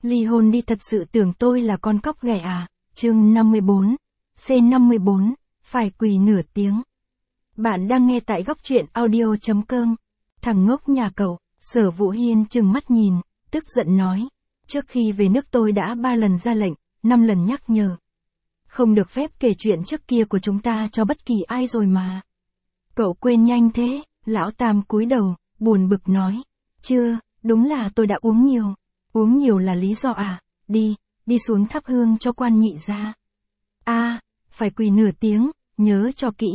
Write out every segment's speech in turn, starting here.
Ly hôn đi, thật sự tưởng tôi là con cóc ghẻ à? Chương 54, C54, phải quỳ nửa tiếng. Bạn đang nghe tại góc truyện audio.com. Thằng ngốc nhà cậu, Sở Vũ Hiên trừng mắt nhìn, tức giận nói. Trước khi về nước tôi đã 3 lần ra lệnh, 5 lần nhắc nhở. Không được phép kể chuyện trước kia của chúng ta cho bất kỳ ai rồi mà. Cậu quên nhanh thế, lão Tam cúi đầu, buồn bực nói. Chưa, đúng là tôi đã uống nhiều. Uống nhiều là lý do à? Đi xuống thắp hương cho quan nhị ra. Phải quỳ nửa tiếng, nhớ cho kỹ.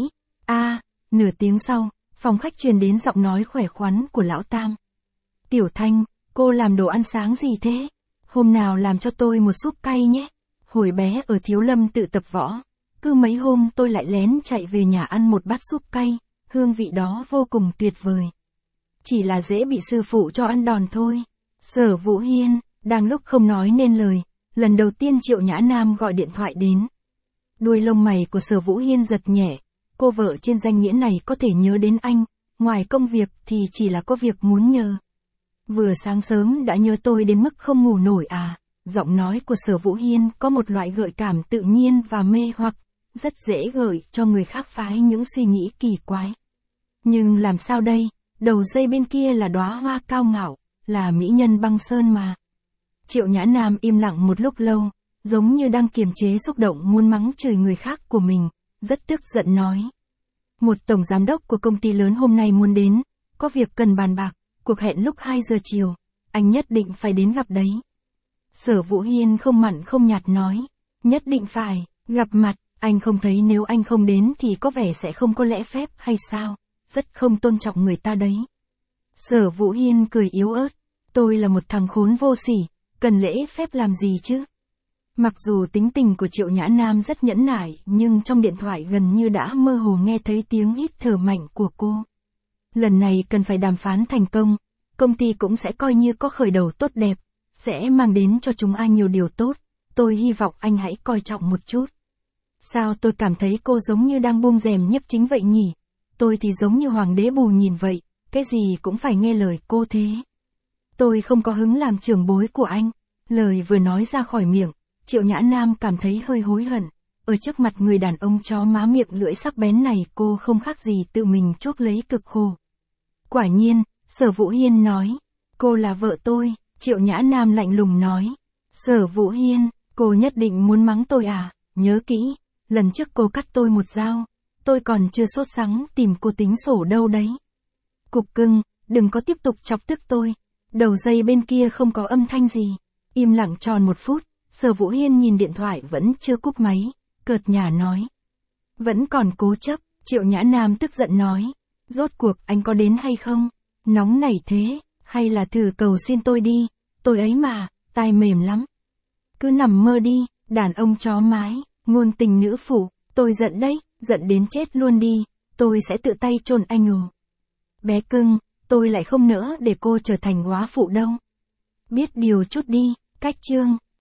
Nửa tiếng sau, phòng khách truyền đến giọng nói khỏe khoắn của lão Tam. Tiểu Thanh, cô làm đồ ăn sáng gì thế? Hôm nào làm cho tôi một súp cay nhé. Hồi bé ở Thiếu Lâm tự tập võ, cứ mấy hôm tôi lại lén chạy về nhà ăn một bát súp cay, hương vị đó vô cùng tuyệt vời. Chỉ là dễ bị sư phụ cho ăn đòn thôi. Sở Vũ Hiên, đang lúc không nói nên lời, lần đầu tiên Triệu Nhã Nam gọi điện thoại đến. Đuôi lông mày của Sở Vũ Hiên giật nhẹ, cô vợ trên danh nghĩa này có thể nhớ đến anh, ngoài công việc thì chỉ là có việc muốn nhờ. Vừa sáng sớm đã nhớ tôi đến mức không ngủ nổi à? Giọng nói của Sở Vũ Hiên có một loại gợi cảm tự nhiên và mê hoặc, rất dễ gợi cho người khác phái những suy nghĩ kỳ quái. Nhưng làm sao đây, đầu dây bên kia là đóa hoa cao ngạo, là mỹ nhân băng sơn mà. Triệu Nhã Nam im lặng một lúc lâu, giống như đang kiềm chế xúc động muốn mắng chửi người khác của mình, rất tức giận nói. Một tổng giám đốc của công ty lớn hôm nay muốn đến, có việc cần bàn bạc, cuộc hẹn lúc 2 giờ chiều, anh nhất định phải đến gặp đấy. Sở Vũ Hiên không mặn không nhạt nói, nhất định phải, gặp mặt, anh không thấy nếu anh không đến thì có vẻ sẽ không có lễ phép hay sao, rất không tôn trọng người ta đấy. Sở Vũ Hiên cười yếu ớt, tôi là một thằng khốn vô sỉ, cần lễ phép làm gì chứ? Mặc dù tính tình của Triệu Nhã Nam rất nhẫn nại, nhưng trong điện thoại gần như đã mơ hồ nghe thấy tiếng hít thở mạnh của cô. Lần này cần phải đàm phán thành công, công ty cũng sẽ coi như có khởi đầu tốt đẹp, sẽ mang đến cho chúng anh nhiều điều tốt, tôi hy vọng anh hãy coi trọng một chút. Sao tôi cảm thấy cô giống như đang buông rèm nhiếp chính vậy nhỉ? Tôi thì giống như hoàng đế bù nhìn vậy, cái gì cũng phải nghe lời cô thế. Tôi không có hứng làm trưởng bối của anh. Lời vừa nói ra khỏi miệng, Triệu Nhã Nam cảm thấy hơi hối hận. Ở trước mặt người đàn ông chó má miệng lưỡi sắc bén này cô không khác gì tự mình chuốc lấy cực khổ. Quả nhiên, Sở Vũ Hiên nói, cô là vợ tôi. Triệu Nhã Nam lạnh lùng nói. Sở Vũ Hiên, cô nhất định muốn mắng tôi à? Nhớ kỹ, lần trước cô cắt tôi một dao, tôi còn chưa sốt sắng tìm cô tính sổ đâu đấy. Cục cưng, đừng có tiếp tục chọc tức tôi. Đầu dây bên kia không có âm thanh gì. Im lặng tròn 1 phút, Sở Vũ Hiên nhìn điện thoại vẫn chưa cúp máy, cợt nhả nói. Vẫn còn cố chấp, Triệu Nhã Nam tức giận nói. Rốt cuộc anh có đến hay không? Nóng nảy thế, hay là thử cầu xin tôi đi, tôi ấy mà, tai mềm lắm. Cứ nằm mơ đi, đàn ông chó mái, ngôn tình nữ phụ, tôi giận đấy, giận đến chết luôn đi, tôi sẽ tự tay chôn anh ồ. Bé cưng, tôi lại không nỡ để cô trở thành góa phụ đâu. Biết điều chút đi, cách chương.